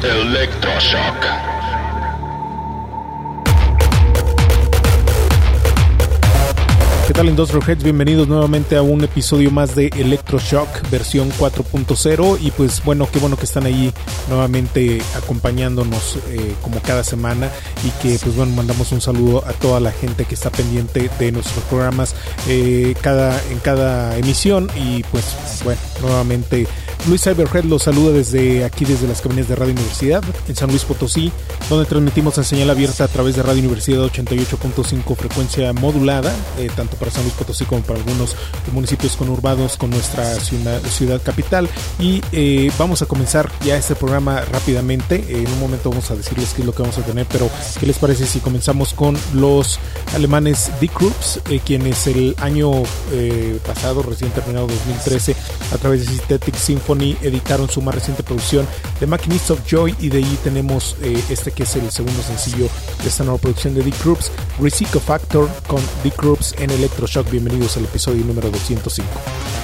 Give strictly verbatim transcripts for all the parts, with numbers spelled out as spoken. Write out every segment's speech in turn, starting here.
Electroshock. ¿Qué tal, Industrial Heads? Bienvenidos nuevamente a un episodio más de Electroshock versión cuatro punto cero. Y pues bueno, qué bueno que están ahí nuevamente acompañándonos eh, como cada semana. Y que pues bueno, mandamos un saludo a toda la gente que está pendiente de nuestros programas eh, cada, en cada emisión. Y pues bueno, nuevamente Luis Cyberhead los saluda desde aquí, desde las cabinas de Radio Universidad en San Luis Potosí, donde transmitimos en señal abierta a través de Radio Universidad ochenta y ocho punto cinco frecuencia modulada, eh, tanto para San Luis Potosí como para algunos municipios conurbados con nuestra ciudad, ciudad capital. Y eh, vamos a comenzar ya este programa rápidamente. Eh, en un momento vamos a decirles qué es lo que vamos a tener, pero ¿qué les parece si comenzamos con los alemanes Die Krupps, eh, quienes el año eh, pasado, recién terminado dos mil trece, a través de Synthetic Symphony editaron su más reciente producción, The Machinist of Joy, y de ahí tenemos eh, este que es el segundo sencillo de esta nueva producción de Die Krupps, Risico Factor, con Die Krupps en Electroshock. Bienvenidos al episodio número doscientos cinco.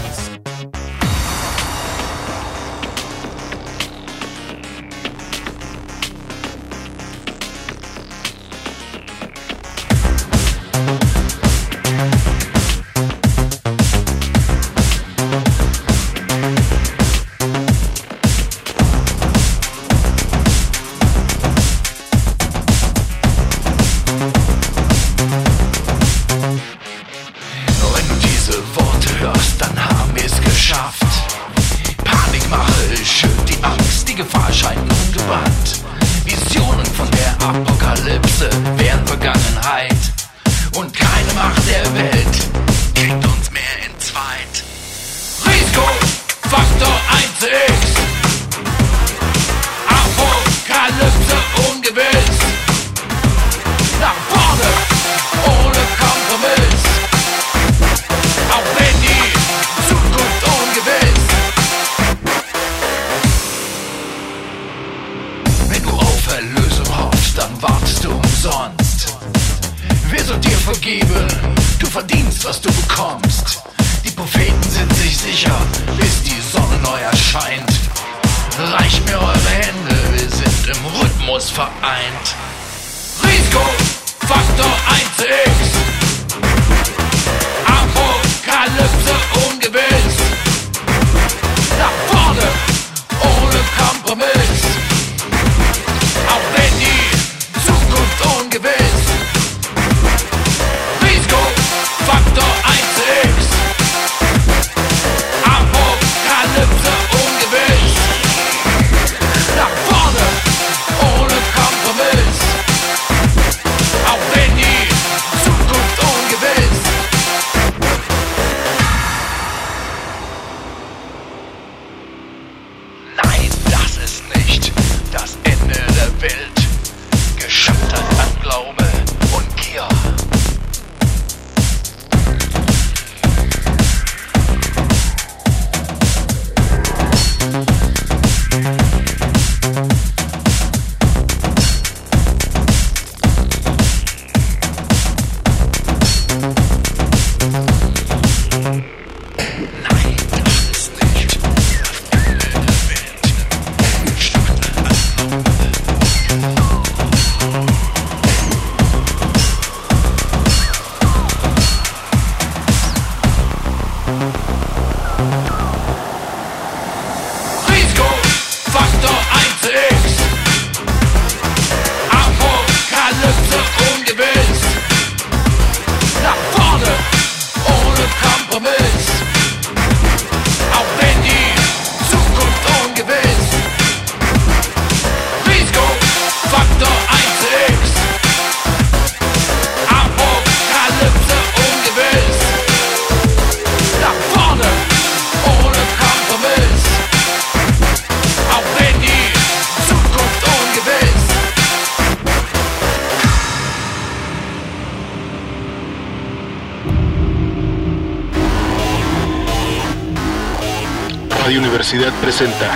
Radio Universidad presenta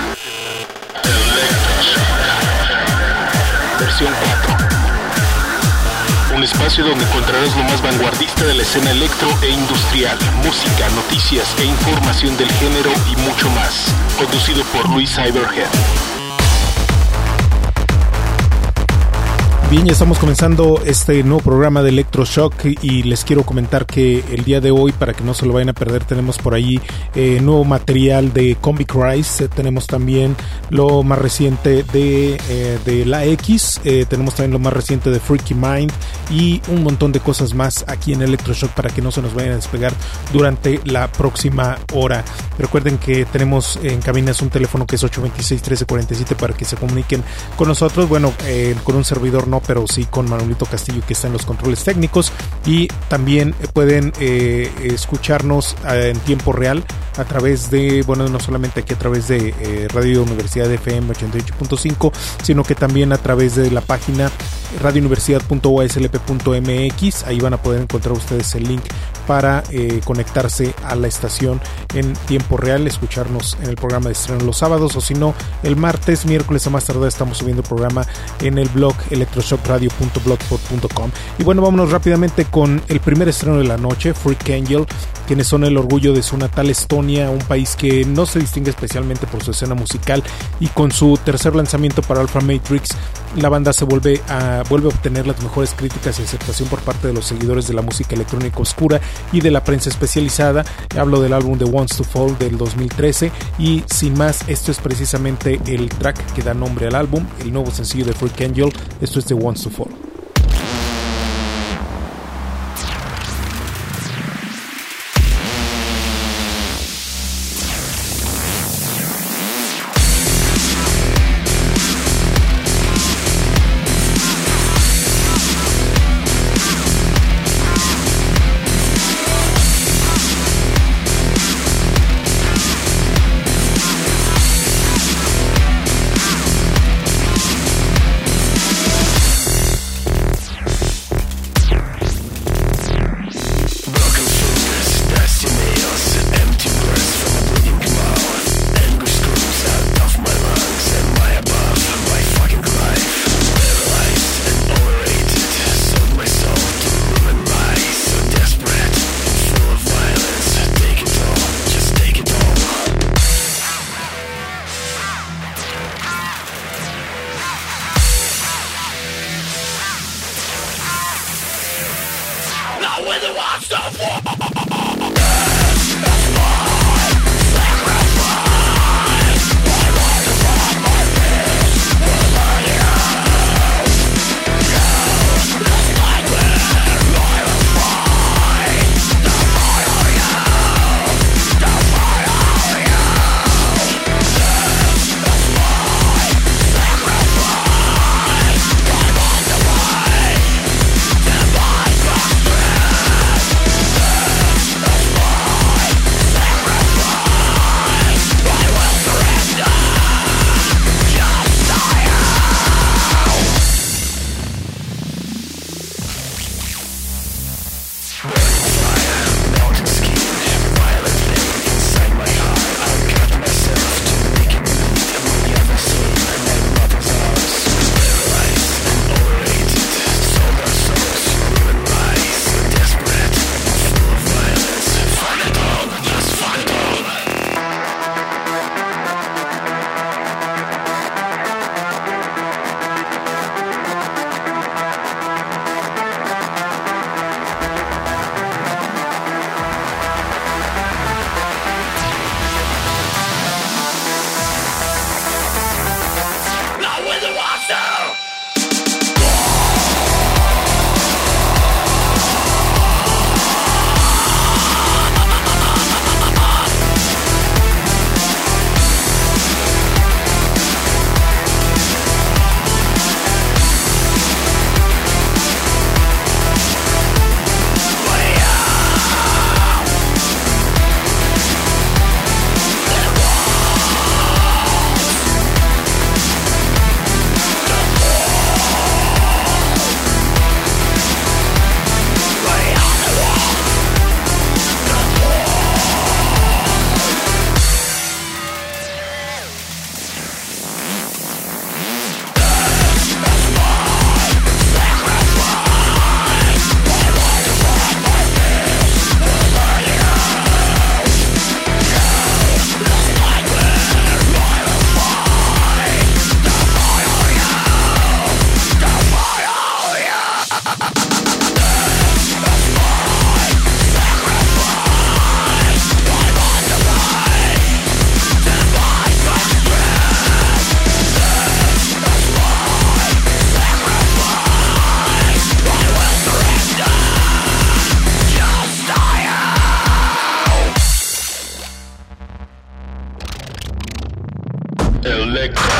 Electroshock versión cuatro. Un espacio donde encontrarás lo más vanguardista de la escena electro e industrial, música, noticias e información del género y mucho más. Conducido por Luis Cyberhead. Bien, ya estamos comenzando este nuevo programa de Electroshock y les quiero comentar que el día de hoy, para que no se lo vayan a perder, tenemos por ahí eh, nuevo material de Comic Rise, eh, tenemos también lo más reciente de, eh, de La X, eh, tenemos también lo más reciente de Freaky Mind y un montón de cosas más aquí en Electroshock para que no se nos vayan a despegar durante la próxima hora. Recuerden que tenemos en cabinas un teléfono que es ocho dos seis, uno tres cuatro siete para que se comuniquen con nosotros, bueno, eh, con un servidor no, pero sí con Manuelito Castillo, que está en los controles técnicos, y también pueden eh, escucharnos eh, en tiempo real a través de, bueno, no solamente aquí a través de eh, Radio Universidad F M ochenta y ocho punto cinco, sino que también a través de la página radio universidad punto u a s l p punto m x. Ahí van a poder encontrar ustedes el link para eh, conectarse a la estación en tiempo real, escucharnos en el programa de estreno los sábados, o si no, el martes, miércoles a más tardar estamos subiendo el programa en el blog electroshock radio punto blogspot punto com. Y bueno, vámonos rápidamente con el primer estreno de la noche, Freak Angel, quienes son el orgullo de su natal Estonia, un país que no se distingue especialmente por su escena musical, y con su tercer lanzamiento para Alpha Matrix, la banda se vuelve a, vuelve a obtener las mejores críticas y aceptación por parte de los seguidores de la música electrónica oscura y de la prensa especializada. Hablo del álbum The Wants to Fall del dos mil trece, y sin más, esto es precisamente el track que da nombre al álbum, el nuevo sencillo de Freak Angel. Esto es The Wants to Fall.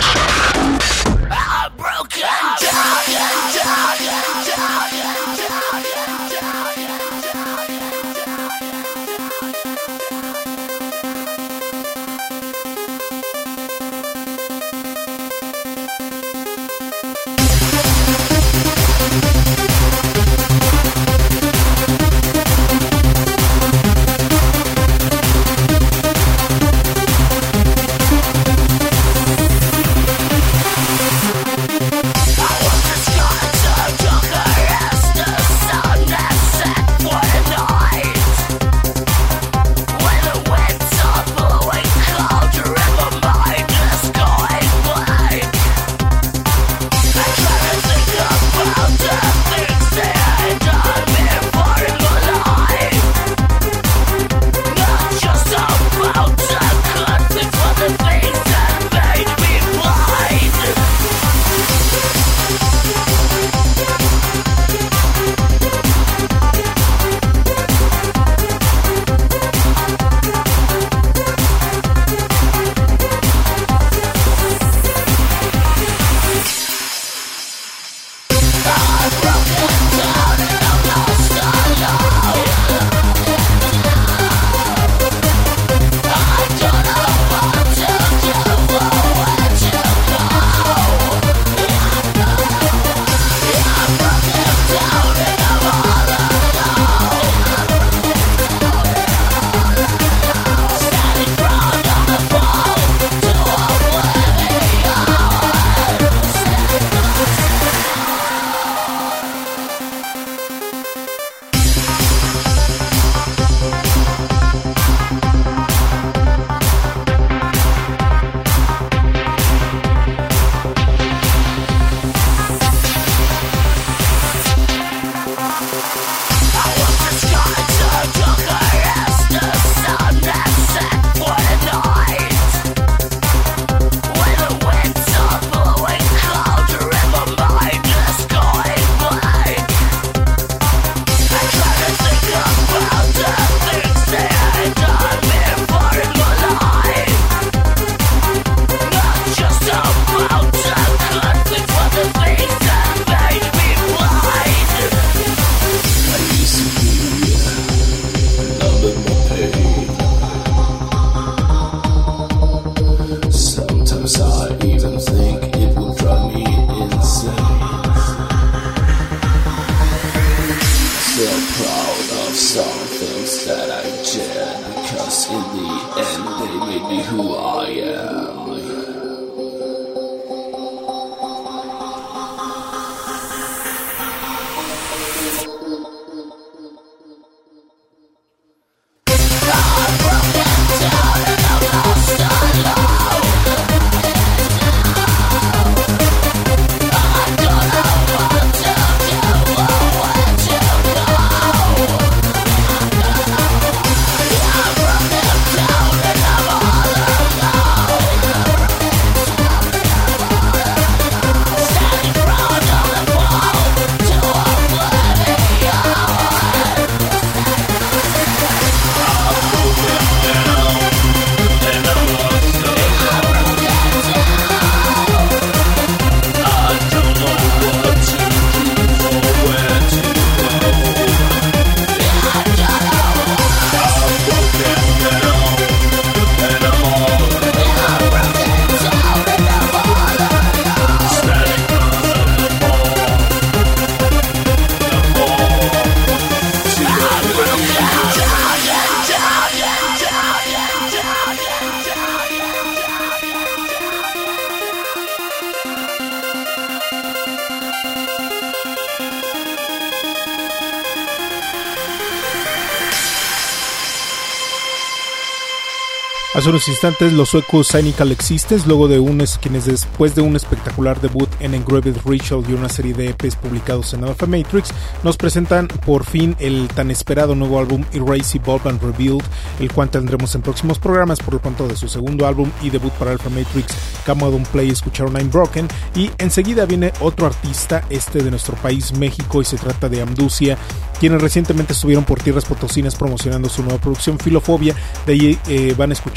Hace unos instantes los suecos Cynical Existence, luego de un, quienes después de un espectacular debut en Engraved Ritual y una serie de E Pes publicados en Alpha Matrix, nos presentan por fin el tan esperado nuevo álbum Erase, Evolve and Revealed, el cual tendremos en próximos programas. Por lo pronto, de su segundo álbum y debut para Alpha Matrix, Come Out and Play, escucharon I'm Broken, y enseguida viene otro artista, este de nuestro país México, y se trata de Amducia, quienes recientemente estuvieron por tierras potosinas promocionando su nueva producción Filofobia. De ahí eh, van a escuchar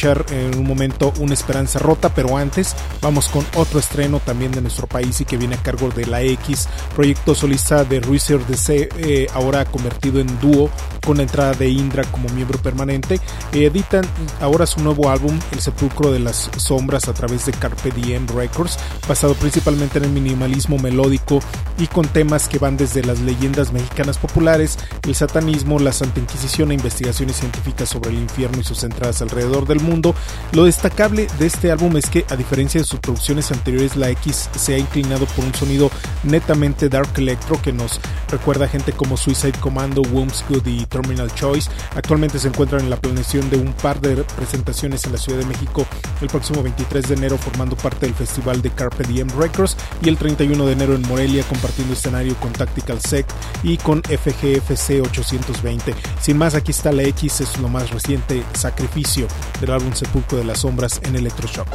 escuchar en un momento Una Esperanza Rota, pero antes vamos con otro estreno también de nuestro país y que viene a cargo de La X, proyecto solista de Ruizer D C, eh, ahora convertido en dúo con la entrada de Indra como miembro permanente. Eh, editan ahora su nuevo álbum, El Sepulcro de las Sombras, a través de Carpe Diem Records, basado principalmente en el minimalismo melódico y con temas que van desde las leyendas mexicanas populares, el satanismo, la Santa Inquisición e investigaciones científicas sobre el infierno y sus entradas alrededor del mundo. Lo destacable de este álbum es que, a diferencia de sus producciones anteriores, La X se ha inclinado por un sonido netamente dark electro que nos recuerda a gente como Suicide Commando, Wormsgood y Terminal Choice. Actualmente se encuentran en la planeación de un par de presentaciones en la Ciudad de México el próximo veintitrés de enero, formando parte del festival de Carpe Diem Records, y el treinta y uno de enero en Morelia, compartiendo escenario con Tactical Sect y con F G F C ochocientos veinte. Sin más, aquí está La X, es lo más reciente, Sacrificio, del álbum Sepulcro de las Sombras en Electroshock.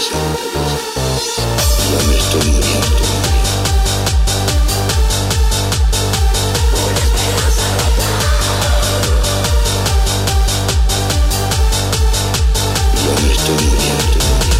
cabeza, ya me estoy muriendo. Ya me estoy muriendo.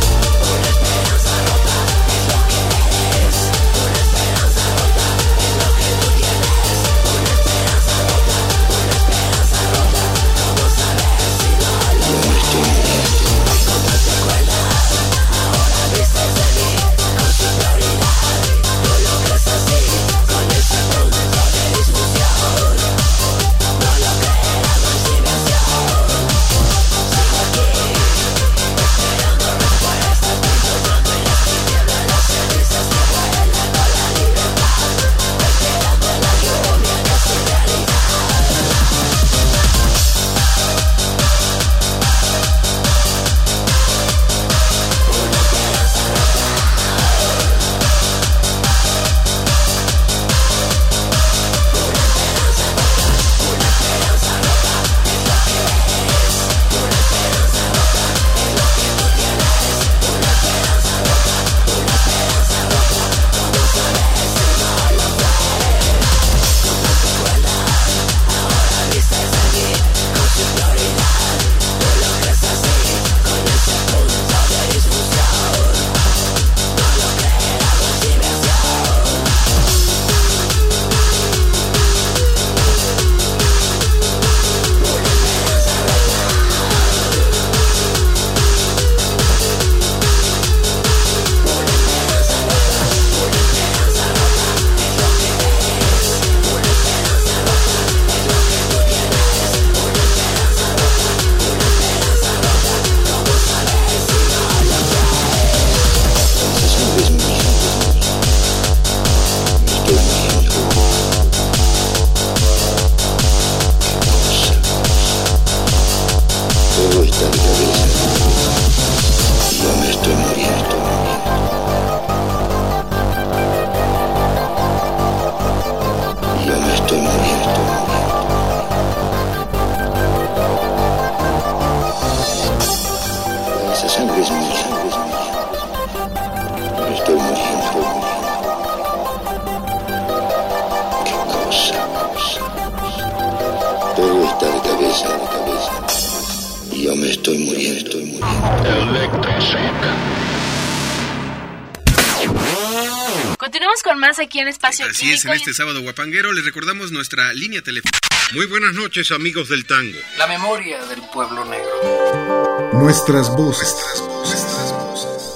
Aquí en Espacio Así Químico. es, en este sábado guapanguero les recordamos nuestra línea telefónica. Muy buenas noches, amigos del tango. La memoria del pueblo negro. Nuestras voces, nuestras voces.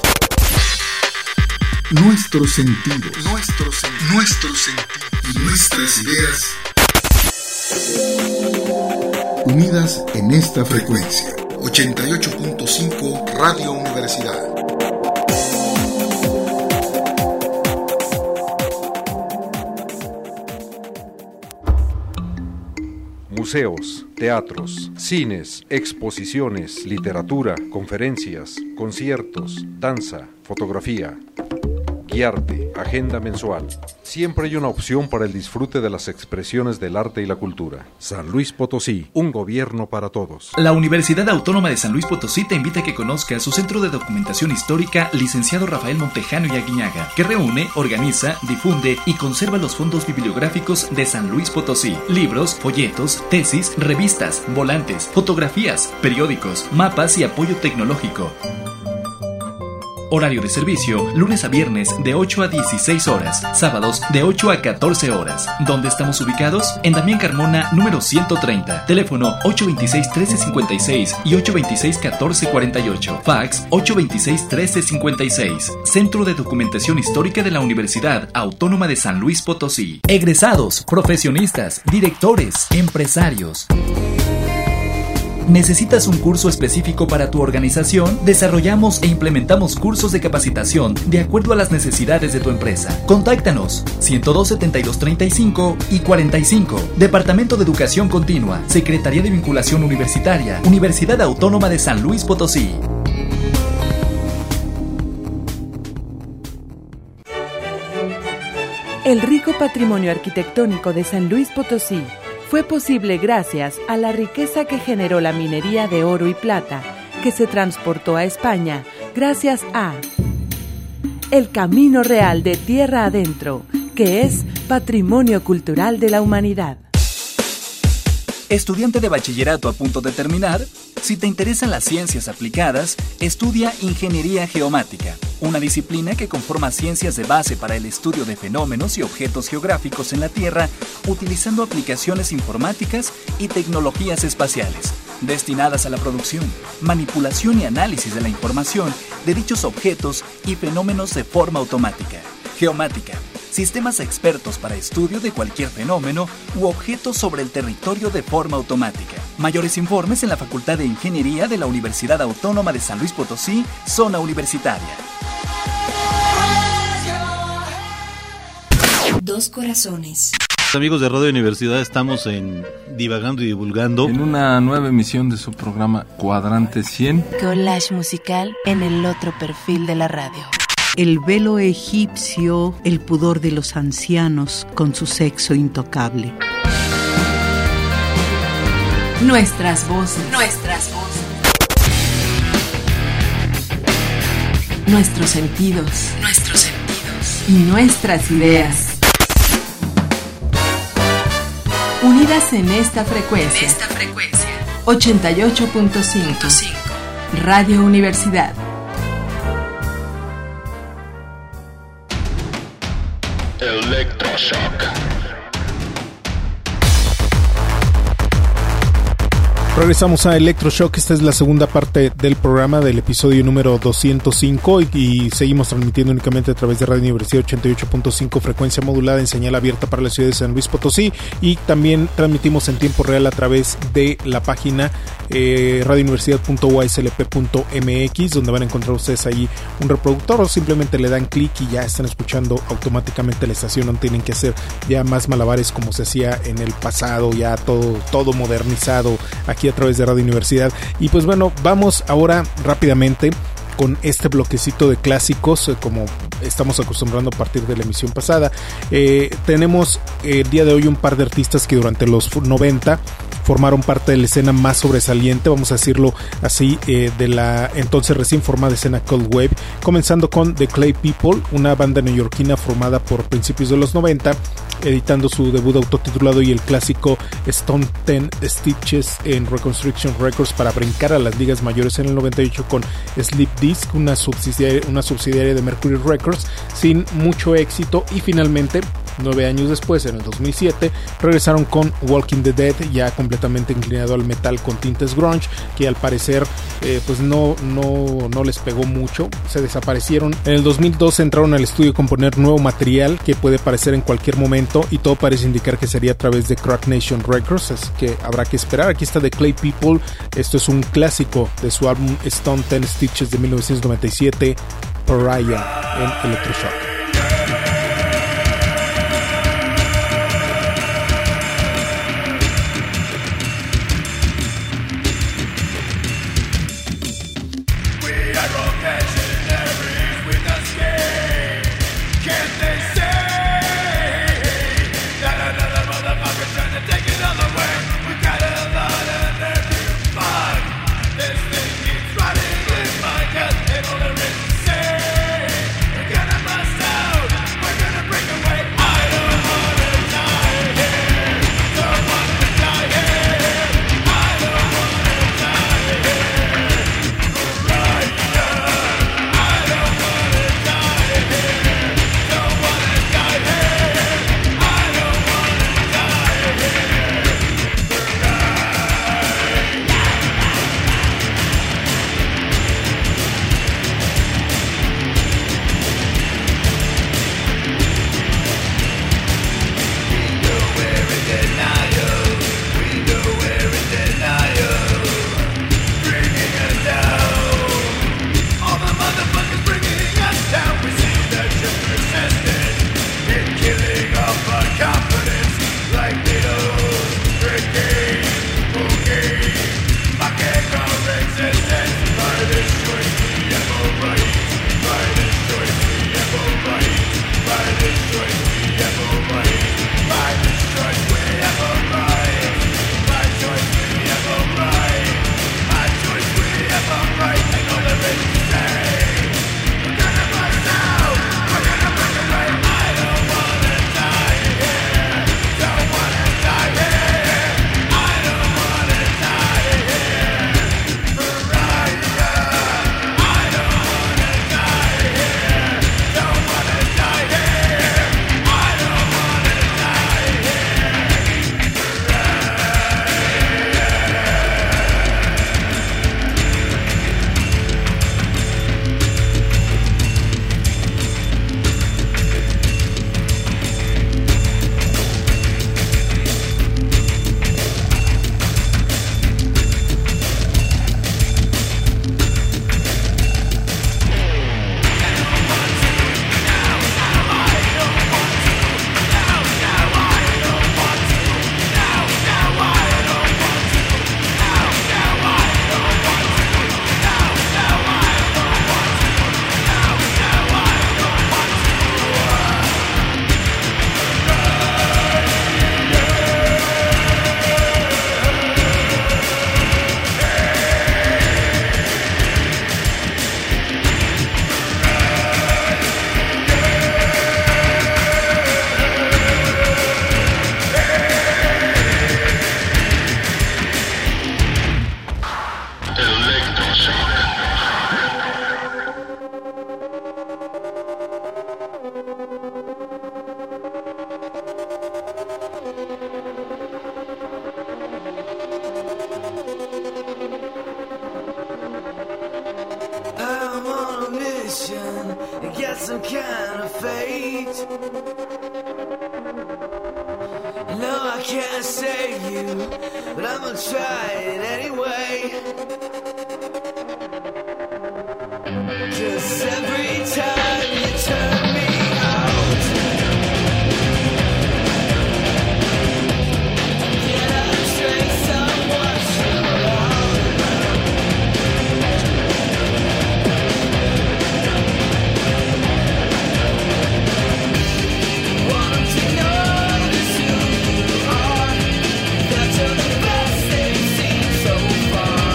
Nuestros sentidos, nuestros sentidos, nuestros sentidos, nuestras ideas unidas en esta frecuencia. ochenta y ocho punto cinco Radio Universidad. Museos, teatros, cines, exposiciones, literatura, conferencias, conciertos, danza, fotografía. Guiarte, agenda mensual. Siempre hay una opción para el disfrute de las expresiones del arte y la cultura. San Luis Potosí, un gobierno para todos. La Universidad Autónoma de San Luis Potosí te invita a que conozcas su Centro de Documentación Histórica, licenciado Rafael Montejano y Aguiñaga, que reúne, organiza, difunde y conserva los fondos bibliográficos de San Luis Potosí. Libros, folletos, tesis, revistas, volantes, fotografías, periódicos, mapas y apoyo tecnológico. Horario de servicio, lunes a viernes de ocho a dieciséis horas, sábados de ocho a catorce horas. ¿Dónde estamos ubicados? En Damián Carmona, número ciento treinta. Teléfono ocho veintiséis, trece cincuenta y seis y ocho veintiséis, catorce cuarenta y ocho. Fax ocho veintiséis, trece cincuenta y seis. Centro de Documentación Histórica de la Universidad Autónoma de San Luis Potosí. Egresados, profesionistas, directores, empresarios. ¿Necesitas un curso específico para tu organización? Desarrollamos e implementamos cursos de capacitación de acuerdo a las necesidades de tu empresa. Contáctanos ciento dos, setenta y dos, treinta y cinco y cuarenta y cinco. Departamento de Educación Continua, Secretaría de Vinculación Universitaria, Universidad Autónoma de San Luis Potosí. El rico patrimonio arquitectónico de San Luis Potosí fue posible gracias a la riqueza que generó la minería de oro y plata, que se transportó a España gracias a El Camino Real de Tierra Adentro, que es Patrimonio Cultural de la Humanidad. Estudiante de bachillerato a punto de terminar, si te interesan las ciencias aplicadas, estudia Ingeniería Geomática, una disciplina que conforma ciencias de base para el estudio de fenómenos y objetos geográficos en la Tierra, utilizando aplicaciones informáticas y tecnologías espaciales, destinadas a la producción, manipulación y análisis de la información de dichos objetos y fenómenos de forma automática. Geomática, sistemas expertos para estudio de cualquier fenómeno u objeto sobre el territorio de forma automática. Mayores informes en la Facultad de Ingeniería de la Universidad Autónoma de San Luis Potosí, Zona Universitaria. Dos corazones. Amigos de Radio Universidad, estamos en Divagando y Divulgando. En una nueva emisión de su programa Cuadrante cien. Collage musical en el otro perfil de la radio. El velo egipcio, el pudor de los ancianos con su sexo intocable. Nuestras voces. Nuestras voces. Nuestros sentidos. Nuestros sentidos. Y nuestras ideas. Unidas en esta frecuencia. En esta frecuencia. ochenta y ocho punto cinco. Radio Universidad. Electroshock. Regresamos a Electroshock. Esta es la segunda parte del programa, del episodio número doscientos cinco, y, y seguimos transmitiendo únicamente a través de Radio Universidad ochenta y ocho punto cinco, frecuencia modulada en señal abierta para la ciudad de San Luis Potosí, y también transmitimos en tiempo real a través de la página eh, radio universidad punto u a s l p punto m x, donde van a encontrar ustedes ahí un reproductor, o simplemente le dan clic y ya están escuchando automáticamente la estación. No tienen que hacer ya más malabares como se hacía en el pasado, ya todo, todo modernizado aquí a través de Radio Universidad. Y pues bueno, vamos ahora rápidamente con este bloquecito de clásicos, eh, como estamos acostumbrando a partir de la emisión pasada. Eh, tenemos eh, el día de hoy un par de artistas que durante los noventa formaron parte de la escena más sobresaliente, vamos a decirlo así, eh, de la entonces recién formada escena Cold Wave, comenzando con The Clay People, una banda neoyorquina formada por principios de los noventa, editando su debut autotitulado y el clásico Stone Ten Stitches en Reconstruction Records, para brincar a las ligas mayores en el noventa y ocho con Sleep Disc, una subsidiaria, una subsidiaria de Mercury Records, sin mucho éxito, y finalmente nueve años después, en el dos mil siete, regresaron con Walking the Dead, ya completamente inclinado al metal con tintes grunge, que al parecer eh, pues no, no, no les pegó mucho, se desaparecieron. En el dos mil dos entraron al estudio a componer nuevo material que puede aparecer en cualquier momento, y todo parece indicar que sería a través de Crack Nation Records, así que habrá que esperar. Aquí está The Clay People, esto es un clásico de su álbum Stone Ten Stitches de mil novecientos noventa y siete, Pariah, en Electroshock. This thing keeps running in my gut, and all there is to say, we're gonna bust out. got some kind of fate. No, I can't save you, but I'm gonna try it anyway. 'Cause every time you turn me out, I get a trace of what you're all about. Want 'em to know this who you are, that you're the best they've seen so far.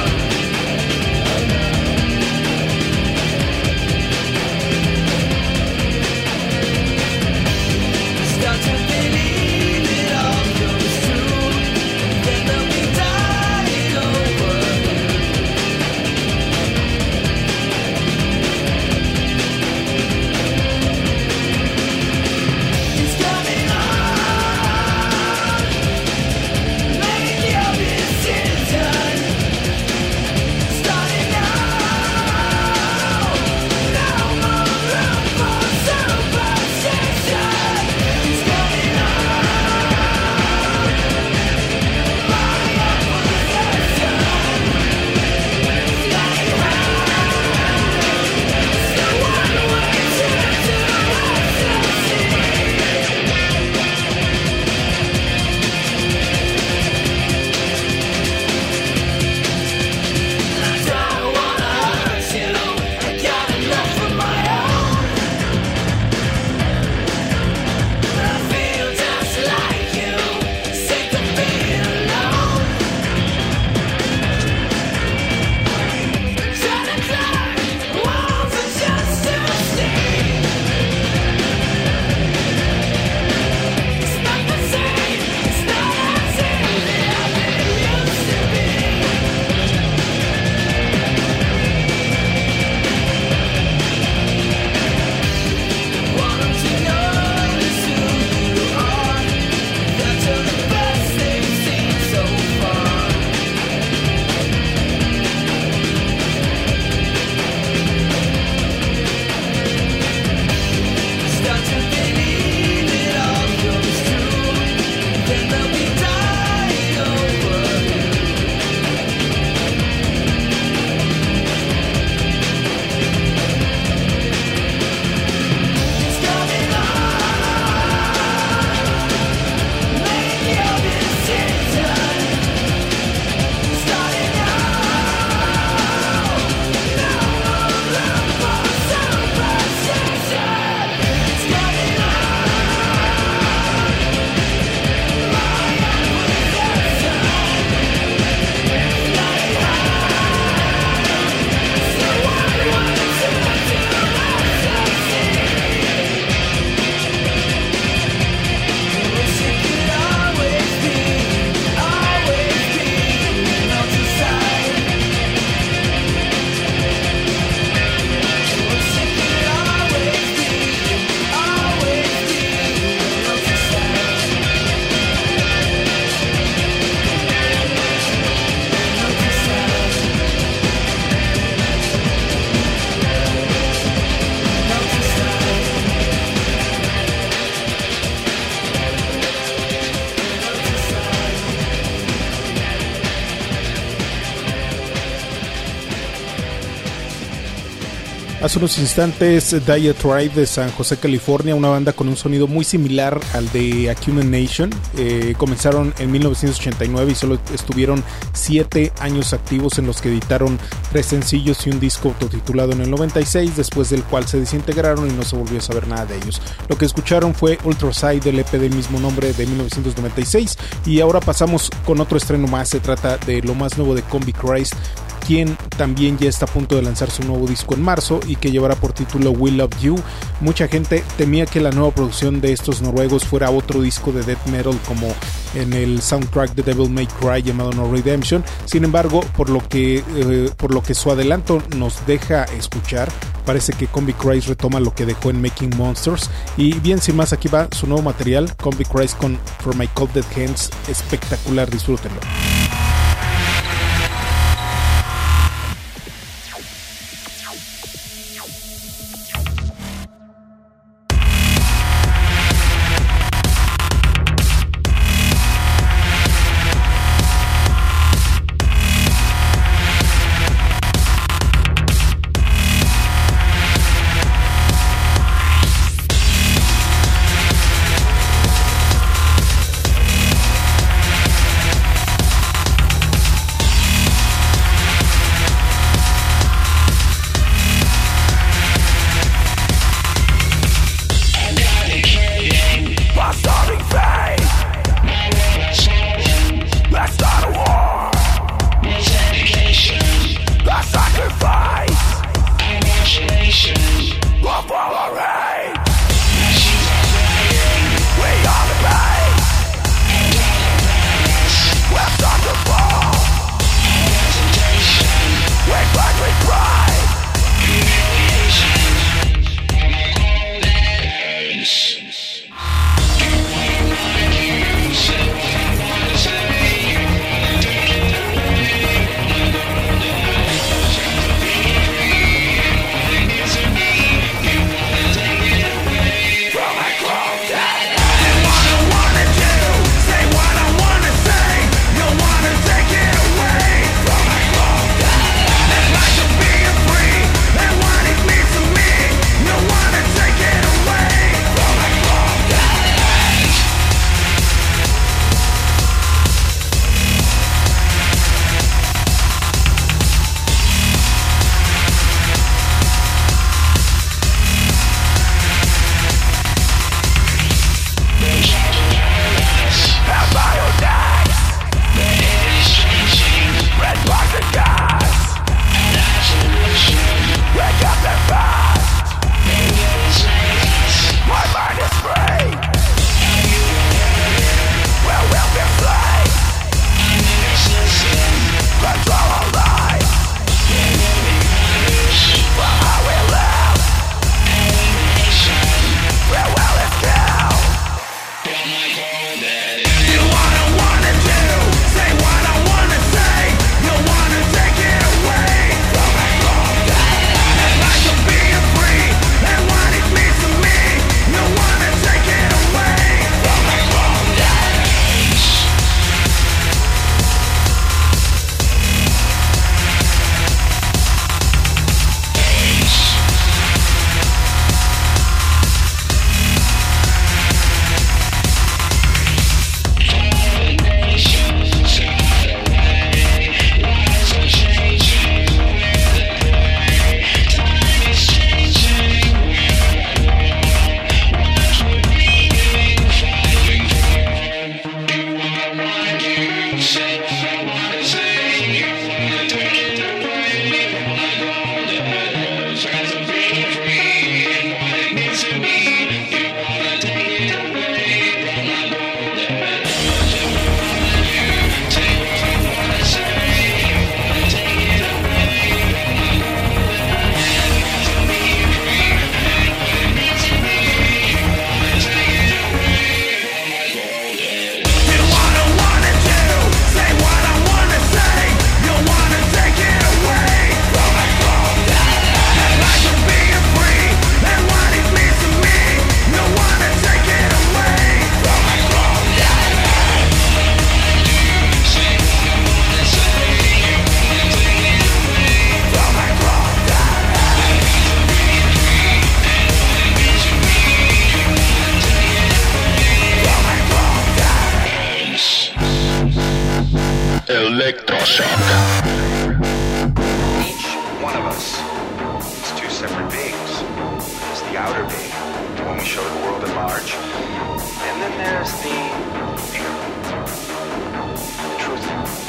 Start to believe it all comes true, then they'll be dying over you. It's coming on, make your decision. Starting now, no more room for superstition. It's coming on, buy your possession. Stay high, it's the one-way trip to ecstasy. I don't wanna hurt you, I got enough of my own. I feel just like you, sick of being alone. Trying to climb walls of just to see. It's not the same, it's not as easy as it used to be. Want 'em to know this who you are, that you're the best they've seen so far. Start to believe it all comes true, then they'll be dying over you. It's coming on, make your decision. Starting now, no more room for superstition. It's coming on, buy your possession. Stay high, it's the one-way trip to ecstasy. Wish it could always be, always be an outside. Wish it could always be, always be an outside. Hace unos instantes, Diatribe de San José, California, una banda con un sonido muy similar al de Acumen Nation. Eh, comenzaron en mil novecientos ochenta y nueve y solo estuvieron siete años activos, en los que editaron tres sencillos y un disco autotitulado en el noventa y seis, después del cual se desintegraron y no se volvió a saber nada de ellos. Lo que escucharon fue Ultraside, del E P del mismo nombre de mil novecientos noventa y seis, y ahora pasamos con otro estreno más. Se trata de lo más nuevo de Combichrist, quien también ya está a punto de lanzar su nuevo disco en marzo y que llevará por título We Love You. Mucha gente temía que la nueva producción de estos noruegos fuera otro disco de death metal como en el soundtrack de Devil May Cry llamado No Redemption. Sin embargo, por lo que, eh, por lo que su adelanto nos deja escuchar, parece que Combichrist retoma lo que dejó en Making Monsters. Y bien, sin más, aquí va su nuevo material, Combichrist con For My Cold Dead Hands. Espectacular, disfrútenlo. Electroshock. Each one of us is two separate beings. There's the outer being, the one we show to the world at large. And then there's the inner, the truth.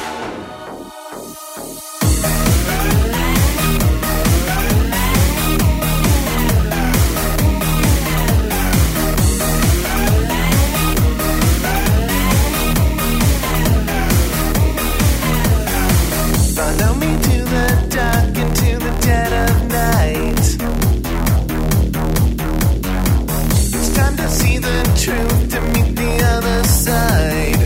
Follow me to the dark, into the dead of night. It's time to see the truth, to meet the other side.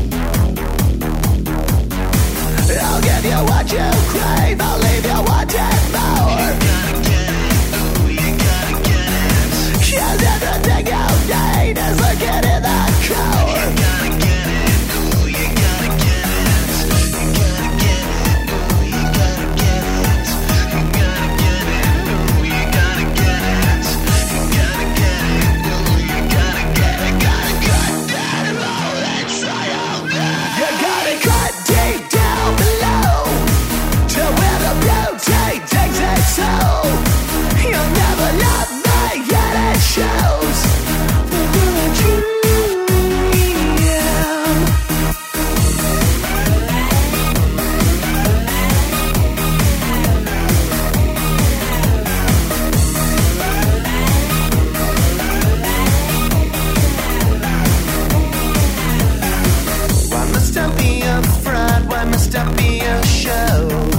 I'll give you what you crave, I'll leave you wanting more. You gotta get it, ooh, you gotta get it. 'Cause everything you need is looking in the core. You gotta get it, ooh, you gotta get it. You gotta get it, ooh, you gotta get it. You gotta get it, ooh, you gotta get it. You gotta get it, ooh, you gotta get it. Gotta cut that roll and try out there. You gotta cut deep down below to where the beauty takes its soul. You'll never love me, yet it shows. For who I truly am. Why must I be a fraud? Why must I be a show?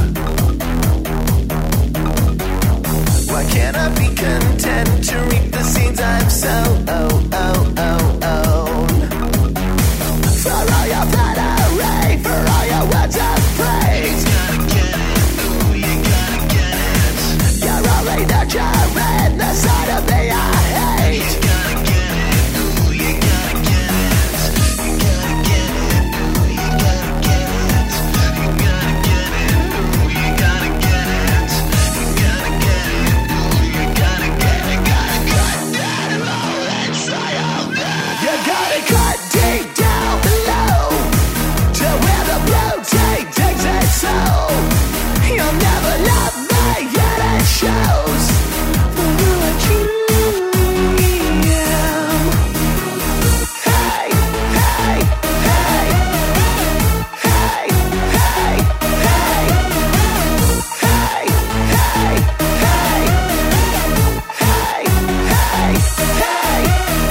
Why can't I be content to reap the seeds I've sown? Oh, oh, oh, oh. For all your flattery, for all your words of praise. You gotta get it, ooh, you gotta get it. You're only nurturing the side of me I hate. You gotta get it, ooh, you gotta get it. You gotta get it, ooh, you gotta get it. You gotta get it, ooh, you gotta get it. You gotta get it, ooh, you gotta get it. Gotta cut that roll and try out there. You gotta cut deep down below to where the beauty takes its soul. You'll never love me, yet it shows. For who I truly am. Hey, hey, hey. Hey, hey, hey. Hey, hey, hey. Hey, hey, hey.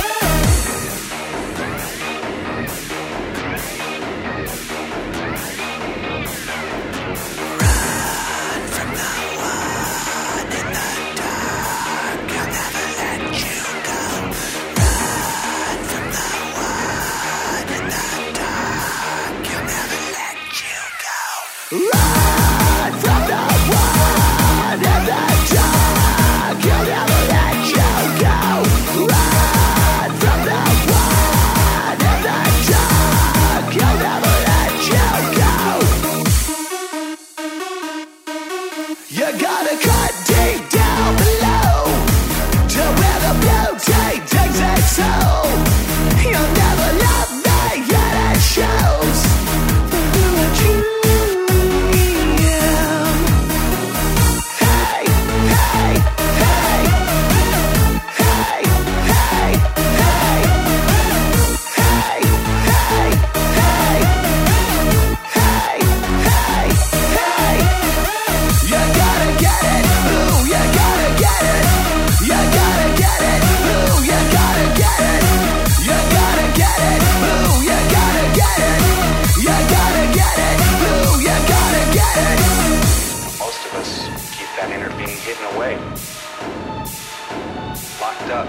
Run from the one in the dark. I'll never let you go. Run from the one in the dark. I'll never let you go. Run from the one in the dark. I'll never let you go. Run from the one in the dark. I'll never let you go. You gotta cut deep down below to where the beauty takes its soul. You'll never love me, yet it shows. For who I truly am. Hey, hey, hey. Hey, hey, hey. Hey, hey, hey. Hey, hey, hey. You gotta get it, ooh, you gotta get it. You gotta get it, ooh, you gotta get it. You gotta get it, ooh, you gotta get it. You gotta get it, ooh, you gotta get it. Most of us keep that inner being hidden away, locked up.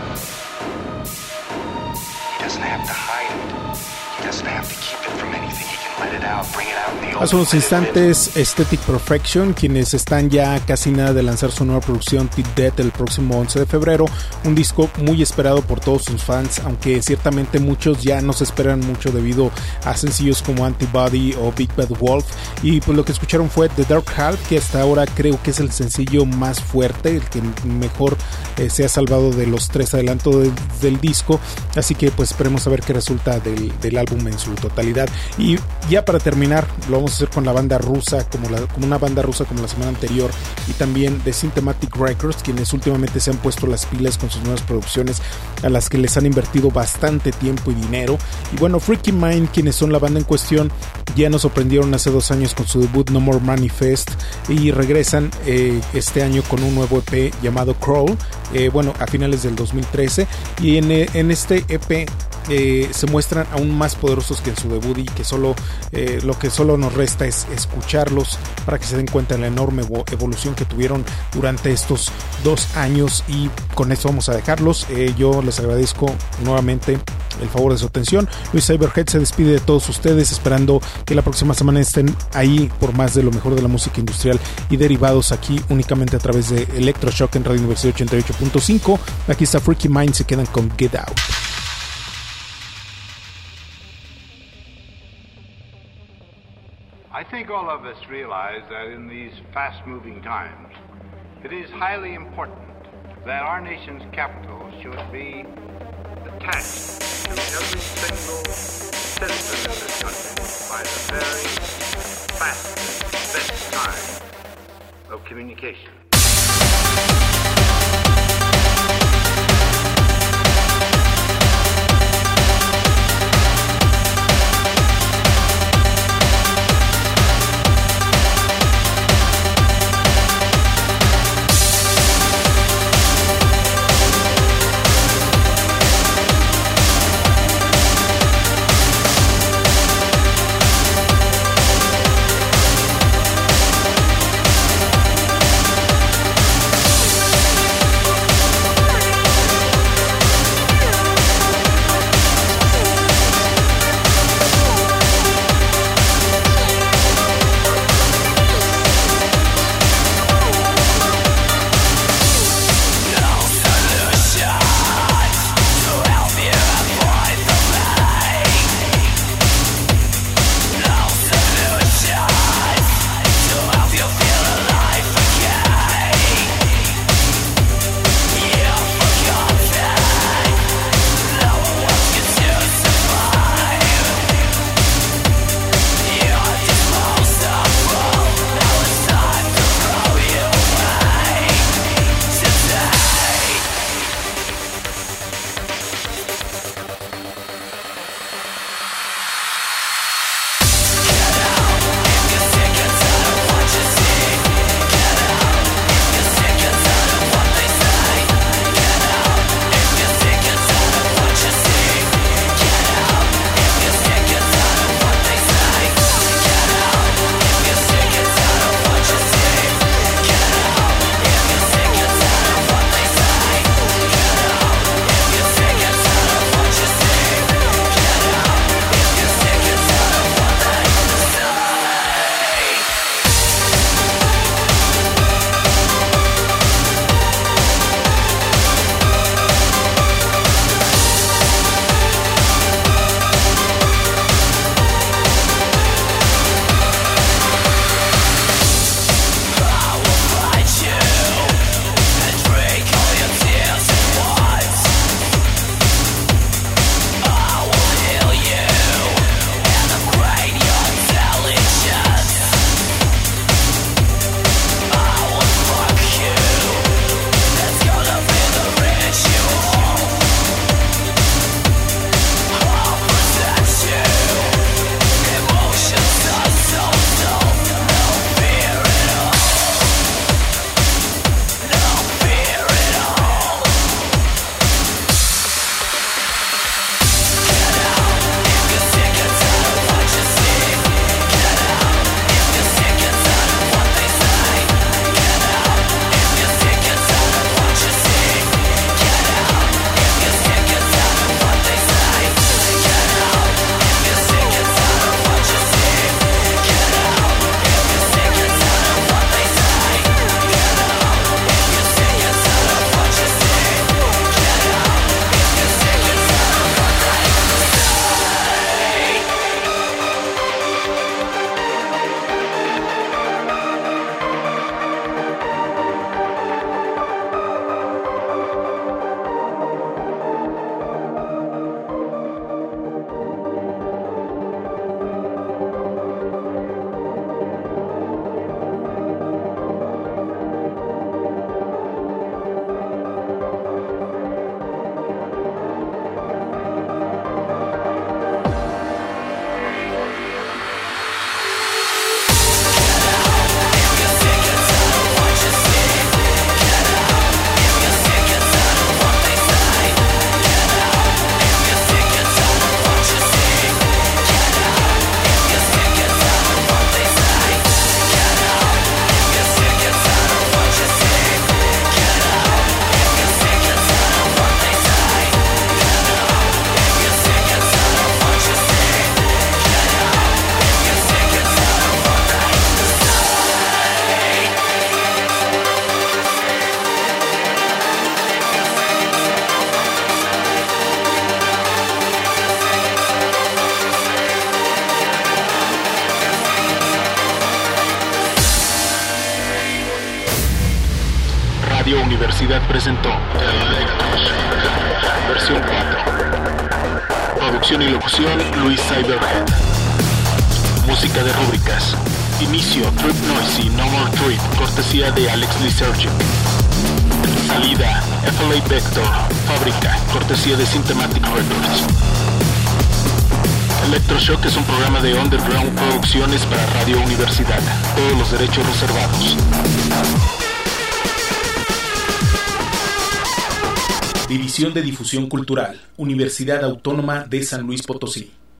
He doesn't have to hide it. He doesn't have to keep it from anything. He can let it out, bring it out in the open. Hace unos instantes Aesthetic Perfection, quienes están ya casi nada de lanzar su nueva producción Pit Death el próximo once de febrero, un disco muy esperado por todos sus fans, aunque ciertamente muchos ya no se esperan mucho debido a sencillos como Antibody o Big Bad Wolf, y pues lo que escucharon fue The Dark Half, que hasta ahora creo que es el sencillo más fuerte, el que mejor eh, se ha salvado de los tres adelantos de, del disco, así que pues esperemos a ver qué resulta del, del álbum en su totalidad. Y ya para para terminar, lo vamos a hacer con la banda rusa, como, la, como una banda rusa como la semana anterior, y también de Synthematic Records, quienes últimamente se han puesto las pilas con sus nuevas producciones, a las que les han invertido bastante tiempo y dinero. Y bueno, Freaky Mind, quienes son la banda en cuestión, ya nos sorprendieron hace dos años con su debut No More Manifest, y regresan eh, este año con un nuevo E P llamado Crawl, eh, bueno, a finales del dos mil trece, y en, en este E P eh, se muestran aún más poderosos que en su debut, y que solo eh, lo que solo nos resta es escucharlos para que se den cuenta de la enorme evolución que tuvieron durante estos dos años. Y con eso vamos a dejarlos. Eh, yo les agradezco nuevamente el favor de su atención. Luis Cyberhead se despide de todos ustedes, esperando que la próxima semana estén ahí por más de lo mejor de la música industrial y derivados, aquí únicamente a través de Electroshock en Radio Universidad ochenta y ocho punto cinco. Aquí está Freaky Mind, se quedan con Get Out. I think all of us realize that in these fast-moving times, it is highly important that our nation's capital should be attached to every single citizen in this country by the very fastest, best kind of communication. Universidad presentó Electroshock, versión cuatro. Producción y locución, Luis Cyberhead. Música de rúbricas. Inicio, Trip Noisy, No More Trip, cortesía de Alex Lysergic. Salida, F L A Vector, Fábrica, cortesía de Synthematic Records. Electroshock es un programa de Underground Producciones para Radio Universidad. Todos los derechos reservados. División de Difusión Cultural, Universidad Autónoma de San Luis Potosí.